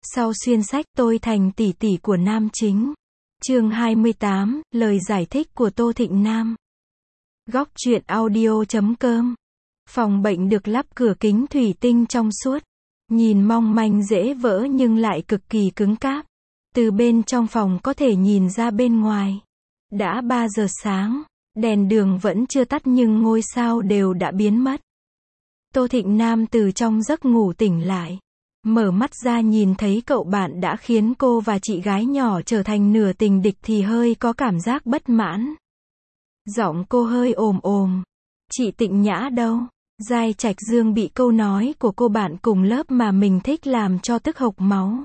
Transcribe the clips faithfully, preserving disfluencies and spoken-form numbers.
Sau xuyên sách tôi thành tỷ tỷ của nam chính. Chương hai mươi tám, lời giải thích của Tô Thịnh Nam. Góc truyện audio chấm com. Phòng bệnh được lắp cửa kính thủy tinh trong suốt. Nhìn mong manh dễ vỡ nhưng lại cực kỳ cứng cáp. Từ bên trong phòng có thể nhìn ra bên ngoài. Đã ba giờ sáng, đèn đường vẫn chưa tắt nhưng ngôi sao đều đã biến mất. Tô Thịnh Nam từ trong giấc ngủ tỉnh lại. Mở mắt ra nhìn thấy cậu bạn đã khiến cô và chị gái nhỏ trở thành nửa tình địch thì hơi có cảm giác bất mãn. Giọng cô hơi ồm ồm. Chị Tịnh Nhã đâu? Giai Trạch Dương bị câu nói của cô bạn cùng lớp mà mình thích làm cho tức hộc máu.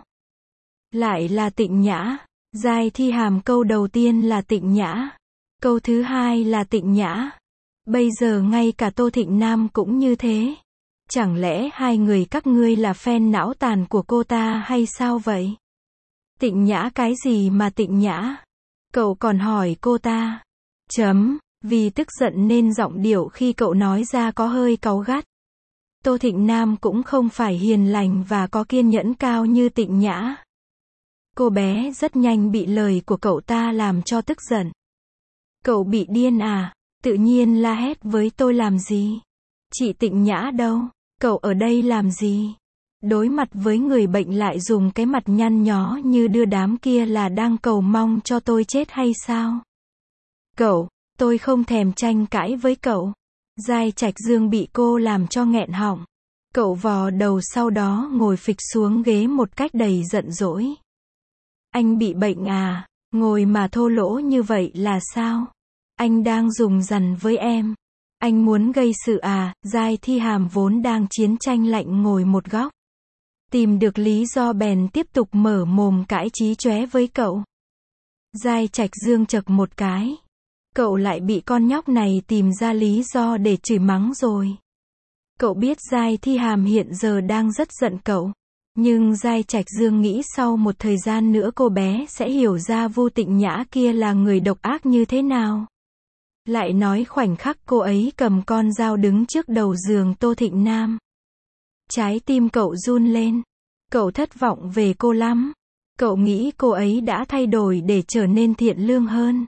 Lại là Tịnh Nhã. Giai Thi Hàm câu đầu tiên là Tịnh Nhã. Câu thứ hai là Tịnh Nhã. Bây giờ ngay cả Tô Thịnh Nam cũng như thế. Chẳng lẽ hai người các ngươi là fan não tàn của cô ta hay sao vậy? Tịnh Nhã cái gì mà Tịnh Nhã? Cậu còn hỏi cô ta. Chấm, vì tức giận nên giọng điệu khi cậu nói ra có hơi cáu gắt. Tô Thịnh Nam cũng không phải hiền lành và có kiên nhẫn cao như Tịnh Nhã. Cô bé rất nhanh bị lời của cậu ta làm cho tức giận. Cậu bị điên à? Tự nhiên la hét với tôi làm gì? Chị Tịnh Nhã đâu? Cậu ở đây làm gì? Đối mặt với người bệnh lại dùng cái mặt nhăn nhó như đưa đám kia là đang cầu mong cho tôi chết hay sao? Cậu, tôi không thèm tranh cãi với cậu. Giai Trạch Dương bị cô làm cho nghẹn họng. Cậu vò đầu sau đó ngồi phịch xuống ghế một cách đầy giận dỗi. Anh bị bệnh à? Ngồi mà thô lỗ như vậy là sao? Anh đang dùng dằn với em. Anh muốn gây sự à? Giai Thi Hàm vốn đang chiến tranh lạnh ngồi một góc. Tìm được lý do bèn tiếp tục mở mồm cãi chí chóe với cậu. Giai Trạch Dương chậc một cái. Cậu lại bị con nhóc này tìm ra lý do để chửi mắng rồi. Cậu biết Giai Thi Hàm hiện giờ đang rất giận cậu. Nhưng Giai Trạch Dương nghĩ sau một thời gian nữa cô bé sẽ hiểu ra Vu Tịnh Nhã kia là người độc ác như thế nào. Lại nói khoảnh khắc cô ấy cầm con dao đứng trước đầu giường Tô Thịnh Nam. Trái tim cậu run lên. Cậu thất vọng về cô lắm. Cậu nghĩ cô ấy đã thay đổi để trở nên thiện lương hơn.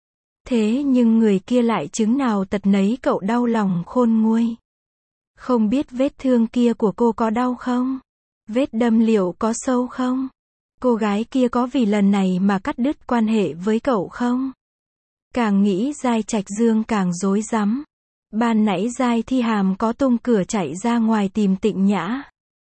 Thế nhưng người kia lại chứng nào tật nấy, cậu đau lòng khôn nguôi. Không biết vết thương kia của cô có đau không? Vết đâm liệu có sâu không? Cô gái kia có vì lần này mà cắt đứt quan hệ với cậu không? Càng nghĩ Giai Trạch Dương càng rối rắm. Ban nãy Giai Thi Hàm có tung cửa chạy ra ngoài tìm Tịnh Nhã.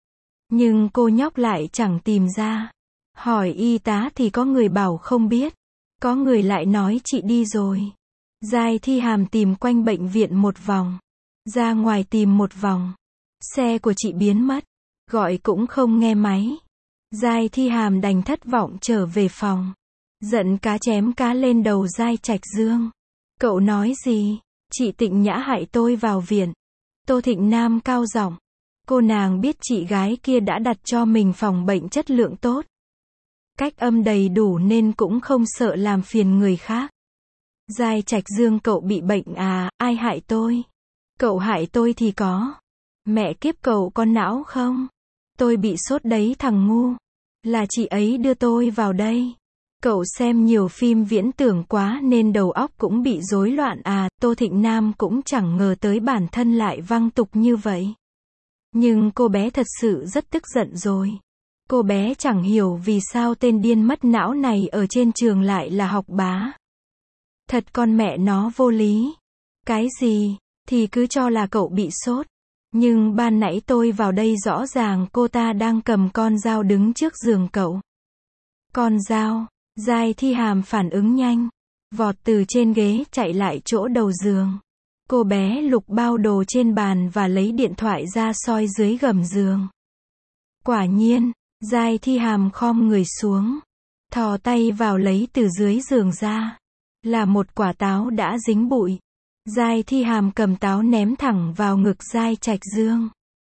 Nhưng cô nhóc lại chẳng tìm ra. Hỏi y tá thì có người bảo không biết. Có người lại nói chị đi rồi. Giai Thi Hàm tìm quanh bệnh viện một vòng. Ra ngoài tìm một vòng. Xe của chị biến mất. Gọi cũng không nghe máy. Giai Thi Hàm đành thất vọng trở về phòng. Giận cá chém cá lên đầu Giai Trạch Dương. Cậu nói gì? Chị Tịnh Nhã hại tôi vào viện. Tô Thịnh Nam cao giọng. Cô nàng biết chị gái kia đã đặt cho mình phòng bệnh chất lượng tốt. Cách âm đầy đủ nên cũng không sợ làm phiền người khác. Giai Trạch Dương, cậu bị bệnh à? Ai hại tôi? Cậu hại tôi thì có. Mẹ kiếp, cậu có não không? Tôi bị sốt đấy thằng ngu. Là chị ấy đưa tôi vào đây. Cậu xem nhiều phim viễn tưởng quá nên đầu óc cũng bị rối loạn à? Tô Thịnh Nam cũng chẳng ngờ tới bản thân lại văng tục như vậy. Nhưng cô bé thật sự rất tức giận rồi. Cô bé chẳng hiểu vì sao tên điên mất não này ở trên trường lại là học bá. Thật con mẹ nó vô lý. Cái gì? Thì cứ cho là cậu bị sốt. Nhưng ban nãy tôi vào đây rõ ràng cô ta đang cầm con dao đứng trước giường cậu. Con dao? Giai Thi Hàm phản ứng nhanh. Vọt từ trên ghế chạy lại chỗ đầu giường. Cô bé lục bao đồ trên bàn và lấy điện thoại ra soi dưới gầm giường. Quả nhiên, Giai Thi Hàm khom người xuống. Thò tay vào lấy từ dưới giường ra. Là một quả táo đã dính bụi. Giai Thi Hàm cầm táo ném thẳng vào ngực Giai Trạch Dương.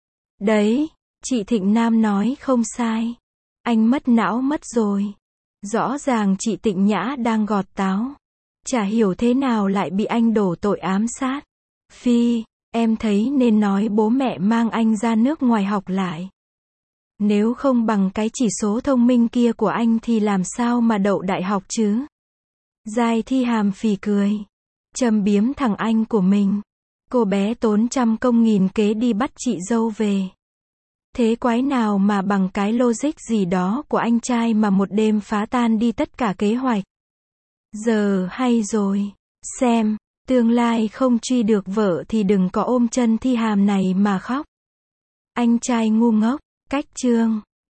Đấy, chị Thịnh Nam nói không sai. Anh mất não mất rồi. Rõ ràng chị Tịnh Nhã đang gọt táo. Chả hiểu thế nào lại bị anh đổ tội ám sát. Phi, em thấy nên nói bố mẹ mang anh ra nước ngoài học lại. Nếu không bằng cái chỉ số thông minh kia của anh thì làm sao mà đậu đại học chứ? Giai Thi Hàm phì cười. Châm biếm thằng anh của mình. Cô bé tốn trăm công nghìn kế đi bắt chị dâu về. Thế quái nào mà bằng cái logic gì đó của anh trai mà một đêm phá tan đi tất cả kế hoạch. Giờ hay rồi. Xem, tương lai không truy được vợ thì đừng có ôm chân Thi Hàm này mà khóc. Anh trai ngu ngốc. Cách chương